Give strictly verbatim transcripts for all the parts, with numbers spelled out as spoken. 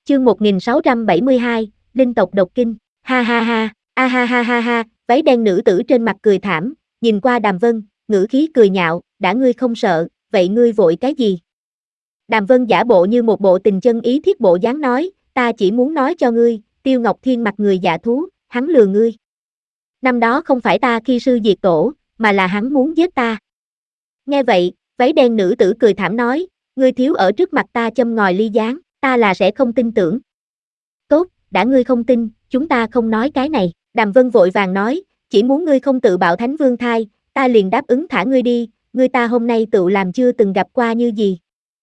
Chương một nghìn sáu trăm bảy mươi hai, Linh tộc độc kinh, ha ha ha, a ha ha ha ha, váy đen nữ tử trên mặt cười thảm, nhìn qua Đàm Vân, ngữ khí cười nhạo, đã ngươi không sợ, vậy ngươi vội cái gì? Đàm Vân giả bộ như một bộ tình chân ý thiết bộ dáng nói, ta chỉ muốn nói cho ngươi, Tiêu Ngọc Thiên mặt người dạ thú, hắn lừa ngươi. Năm đó không phải ta khi sư diệt tổ, mà là hắn muốn giết ta. Nghe vậy, váy đen nữ tử cười thảm nói, ngươi thiếu ở trước mặt ta châm ngòi ly gián, ta là sẽ không tin tưởng. Tốt, đã ngươi không tin, chúng ta không nói cái này. Đàm Vân vội vàng nói, chỉ muốn ngươi không tự bạo Thánh Vương thai, ta liền đáp ứng thả ngươi đi, ngươi ta hôm nay tự làm chưa từng gặp qua như gì.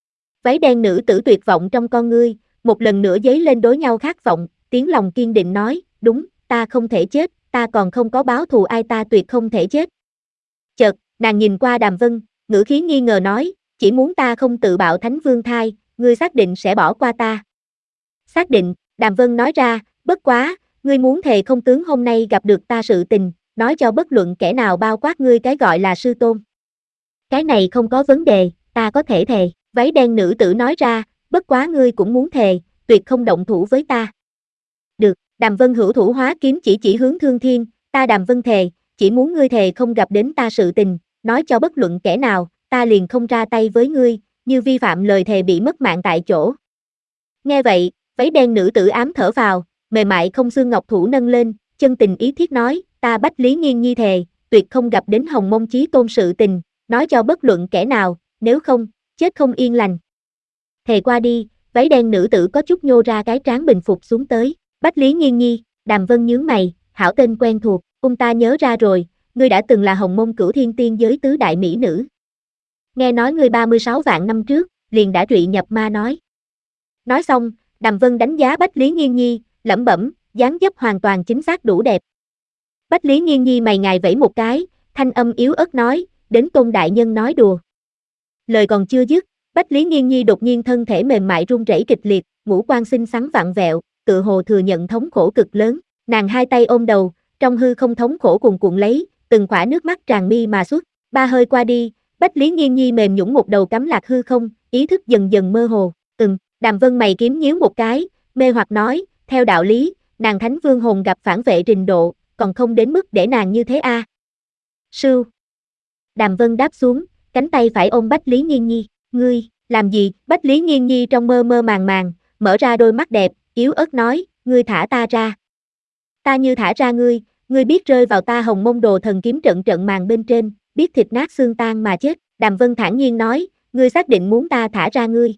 Váy đen nữ tử tuyệt vọng trong con ngươi, một lần nữa dấy lên đối nhau khát vọng, tiếng lòng kiên định nói, đúng, ta không thể chết, ta còn không có báo thù ai, ta tuyệt không thể chết. Chợt, nàng nhìn qua Đàm Vân, ngữ khí nghi ngờ nói, chỉ muốn ta không tự bạo Thánh Vương thai, ngươi xác định sẽ bỏ qua ta. Xác định, Đàm Vân nói ra, bất quá, ngươi muốn thề không tướng hôm nay gặp được ta sự tình, nói cho bất luận kẻ nào bao quát ngươi cái gọi là sư tôn. Cái này không có vấn đề, ta có thể thề, váy đen nữ tử nói ra, bất quá ngươi cũng muốn thề, tuyệt không động thủ với ta. Được, Đàm Vân hữu thủ hóa kiếm chỉ chỉ hướng Thương Thiên, ta Đàm Vân thề, chỉ muốn ngươi thề không gặp đến ta sự tình, nói cho bất luận kẻ nào, ta liền không ra tay với ngươi, như vi phạm lời thề bị mất mạng tại chỗ. Nghe vậy, váy đen nữ tử ám thở vào, mềm mại không xương ngọc thủ nâng lên, chân tình ý thiết nói, ta Bách Lý Nghiên Nhi thề, tuyệt không gặp đến Hồng Mông Chí Tôn sự tình, nói cho bất luận kẻ nào, nếu không, chết không yên lành. Thề qua đi, váy đen nữ tử có chút nhô ra cái trán bình phục xuống tới, Bách Lý Nghiên Nhi, Đàm Vân nhướng mày, hảo tên quen thuộc, ông ta nhớ ra rồi, ngươi đã từng là Hồng Mông Cửu Thiên Tiên giới tứ đại mỹ nữ. Nghe nói ngươi ba mươi sáu vạn năm trước, liền đã trụy nhập ma nói. Nói xong, Đàm Vân đánh giá Bách Lý Nghiên Nhi, lẩm bẩm, dáng dấp hoàn toàn chính xác đủ đẹp. Bách Lý Nghiên Nhi mày ngài vẫy một cái, thanh âm yếu ớt nói, đến Tôn đại nhân nói đùa. Lời còn chưa dứt, Bách Lý Nghiên Nhi đột nhiên thân thể mềm mại run rẩy kịch liệt, ngũ quan xinh xắn vặn vẹo, tự hồ thừa nhận thống khổ cực lớn, nàng hai tay ôm đầu, trong hư không thống khổ cuồn cuộn lấy, từng khỏa nước mắt tràn mi mà xuất, ba hơi qua đi, Bách Lý Nghiên Nhi mềm nhũn một đầu cắm lạc hư không, ý thức dần dần mơ hồ, ừm, Đàm Vân mày kiếm nhíu một cái, mê hoặc nói, theo đạo lý, nàng Thánh Vương hồn gặp phản vệ trình độ, còn không đến mức để nàng như thế a. À. Sưu. Đàm Vân đáp xuống, cánh tay phải ôm Bách Lý Nghiên Nhi, ngươi, làm gì? Bách Lý Nghiên Nhi trong mơ mơ màng màng, mở ra đôi mắt đẹp, yếu ớt nói, ngươi thả ta ra. Ta như thả ra ngươi, ngươi biết rơi vào ta Hồng Mông Đồ Thần kiếm trận trận màng bên trên, biết thịt nát xương tan mà chết. Đàm Vân thản nhiên nói, ngươi xác định muốn ta thả ra ngươi.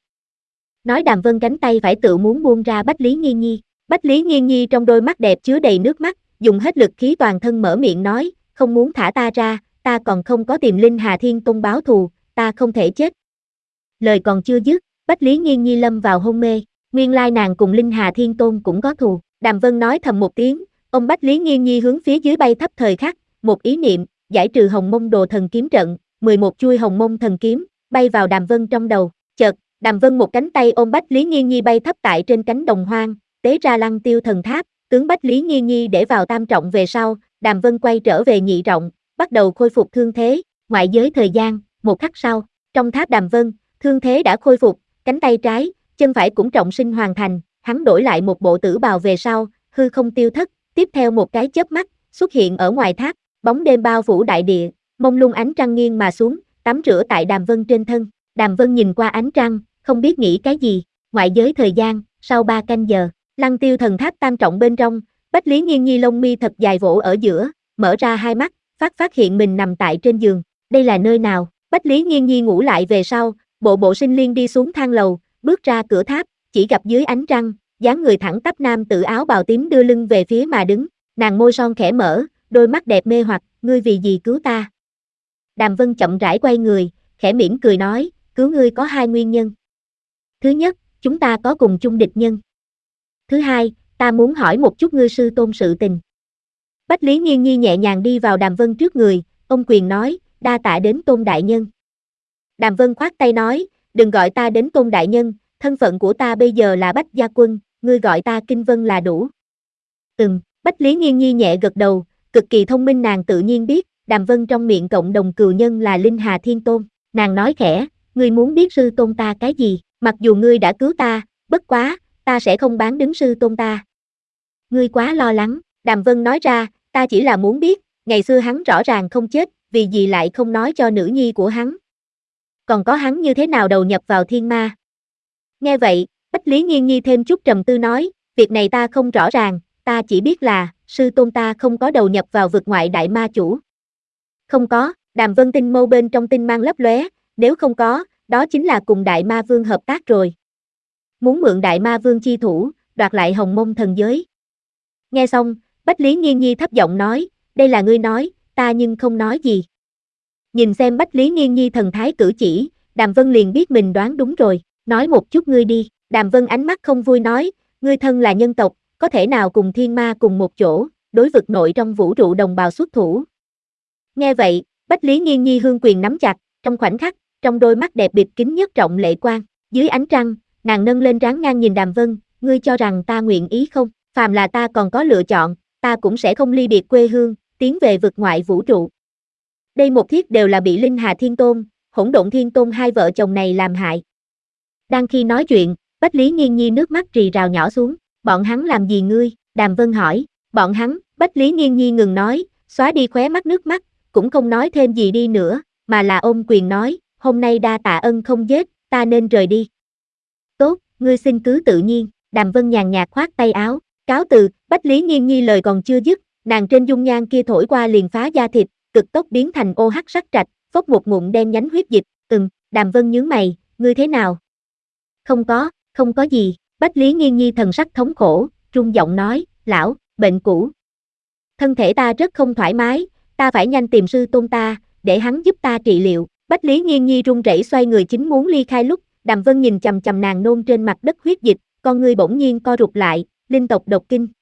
Nói Đàm Vân cánh tay phải tự muốn buông ra Bách Lý Nghiên Nhi. Bách Lý Nghiên Nhi trong đôi mắt đẹp chứa đầy nước mắt, dùng hết lực khí toàn thân mở miệng nói, không muốn thả ta ra, ta còn không có tìm Linh Hà Thiên Tôn báo thù, ta không thể chết. Lời còn chưa dứt, Bách Lý Nghiên Nhi lâm vào hôn mê, nguyên lai nàng cùng Linh Hà Thiên Tôn cũng có thù. Đàm Vân nói thầm một tiếng, ông Bách Lý Nghiên Nhi hướng phía dưới bay thấp thời khắc, một ý niệm, giải trừ Hồng Mông Đồ Thần kiếm trận, mười một chuôi Hồng Mông Thần kiếm, bay vào Đàm Vân trong đầu, chợt, Đàm Vân một cánh tay ôm Bách Lý Nghiên Nhi bay thấp tại trên cánh đồng hoang, tế ra Lăng Tiêu Thần Tháp, tướng Bách Lý Nghiên Nhi để vào tam trọng về sau, Đàm Vân quay trở về nhị trọng, bắt đầu khôi phục thương thế, ngoại giới thời gian, một khắc sau, trong tháp Đàm Vân, thương thế đã khôi phục, cánh tay trái, chân phải cũng trọng sinh hoàn thành, hắn đổi lại một bộ tử bào về sau, hư không tiêu thất, tiếp theo một cái chớp mắt, xuất hiện ở ngoài tháp, bóng đêm bao phủ đại địa, mông lung ánh trăng nghiêng mà xuống, tắm rửa tại Đàm Vân trên thân, Đàm Vân nhìn qua ánh trăng, không biết nghĩ cái gì, ngoại giới thời gian, sau ba canh giờ, Lăng Tiêu Thần Tháp tam trọng bên trong, Bách Lý Nghiên Nhi lông mi thật dài vỗ ở giữa, mở ra hai mắt, phát phát hiện mình nằm tại trên giường, đây là nơi nào? Bách Lý Nghiên Nhi ngủ lại về sau, bộ bộ sinh liên đi xuống thang lầu, bước ra cửa tháp, chỉ gặp dưới ánh trăng, dáng người thẳng tắp nam tự áo bào tím đưa lưng về phía mà đứng, nàng môi son khẽ mở, đôi mắt đẹp mê hoặc, ngươi vì gì cứu ta? Đàm Vân chậm rãi quay người, khẽ mỉm cười nói, cứu ngươi có hai nguyên nhân. Thứ nhất, chúng ta có cùng chung địch nhân. Thứ hai, ta muốn hỏi một chút ngươi sư tôn sự tình. Bách Lý Nghiên Nhi nhẹ nhàng đi vào Đàm Vân trước người, ông quyền nói, đa tạ đến Tôn đại nhân. Đàm Vân khoát tay nói, đừng gọi ta đến Tôn đại nhân, thân phận của ta bây giờ là Bách Gia Quân, ngươi gọi ta Kinh Vân là đủ. Ừm, Bách Lý Nghiên Nhi nhẹ gật đầu, cực kỳ thông minh nàng tự nhiên biết, Đàm Vân trong miệng cộng đồng cừu nhân là Linh Hà Thiên Tôn, nàng nói khẽ, ngươi muốn biết sư tôn ta cái gì, mặc dù ngươi đã cứu ta, bất quá, ta sẽ không bán đứng sư tôn ta. Ngươi quá lo lắng, Đàm Vân nói ra, ta chỉ là muốn biết, ngày xưa hắn rõ ràng không chết, vì gì lại không nói cho nữ nhi của hắn. Còn có hắn như thế nào đầu nhập vào thiên ma. Nghe vậy, Bách Lý Nghiên Nhi thêm chút trầm tư nói, việc này ta không rõ ràng, ta chỉ biết là, sư tôn ta không có đầu nhập vào vực ngoại đại ma chủ. Không có, Đàm Vân tinh mâu bên trong tinh mang lấp lóe, nếu không có, đó chính là cùng đại ma vương hợp tác rồi. Muốn mượn đại ma vương chi thủ, đoạt lại hồng mông thần giới. Nghe xong, Bách Lý Nghiên Nhi thấp giọng nói, đây là ngươi nói, ta nhưng không nói gì. Nhìn xem Bách Lý Nghiên Nhi thần thái cử chỉ, Đàm Vân liền biết mình đoán đúng rồi, nói một chút ngươi đi. Đàm Vân ánh mắt không vui nói, ngươi thân là nhân tộc, có thể nào cùng thiên ma cùng một chỗ, đối vực nội trong vũ trụ đồng bào xuất thủ. Nghe vậy, Bách Lý Nghiên Nhi hương quyền nắm chặt, trong khoảnh khắc, trong đôi mắt đẹp bịt kín nhất trọng lệ quang, dưới ánh trăng, nàng nâng lên trán ngang nhìn Đàm Vân, ngươi cho rằng ta nguyện ý không, phàm là ta còn có lựa chọn, ta cũng sẽ không ly biệt quê hương, tiến về vực ngoại vũ trụ. Đây một thiết đều là bị Linh Hà Thiên Tôn, Hỗn Độn Thiên Tôn hai vợ chồng này làm hại. Đang khi nói chuyện, Bách Lý Nghiên Nhi nước mắt rì rào nhỏ xuống, bọn hắn làm gì ngươi, Đàm Vân hỏi, bọn hắn, Bách Lý Nghiên Nhi ngừng nói, xóa đi khóe mắt nước mắt, cũng không nói thêm gì đi nữa, mà là ôm quyền nói, hôm nay đa tạ ân không giết, ta nên rời đi. Tốt, ngươi xin cứ tự nhiên, Đàm Vân nhàn nhạt khoát tay áo, cáo từ, Bách Lý Nghiên Nhi lời còn chưa dứt, nàng trên dung nhan kia thổi qua liền phá da thịt, cực tốc biến thành ô hắc sắc trạch, phốc một ngụm đen nhánh huyết dịch, ừm, Đàm Vân nhướng mày, ngươi thế nào? Không có, không có gì, Bách Lý Nghiên Nhi thần sắc thống khổ, run giọng nói, lão, bệnh cũ. Thân thể ta rất không thoải mái, ta phải nhanh tìm sư tôn ta, để hắn giúp ta trị liệu. Bách Lý Nghiên Nhi run rẩy xoay người chính muốn ly khai lúc, Đàm Vân nhìn chằm chằm nàng nôn trên mặt đất huyết dịch, con ngươi bỗng nhiên co rụt lại, linh tộc độc kinh.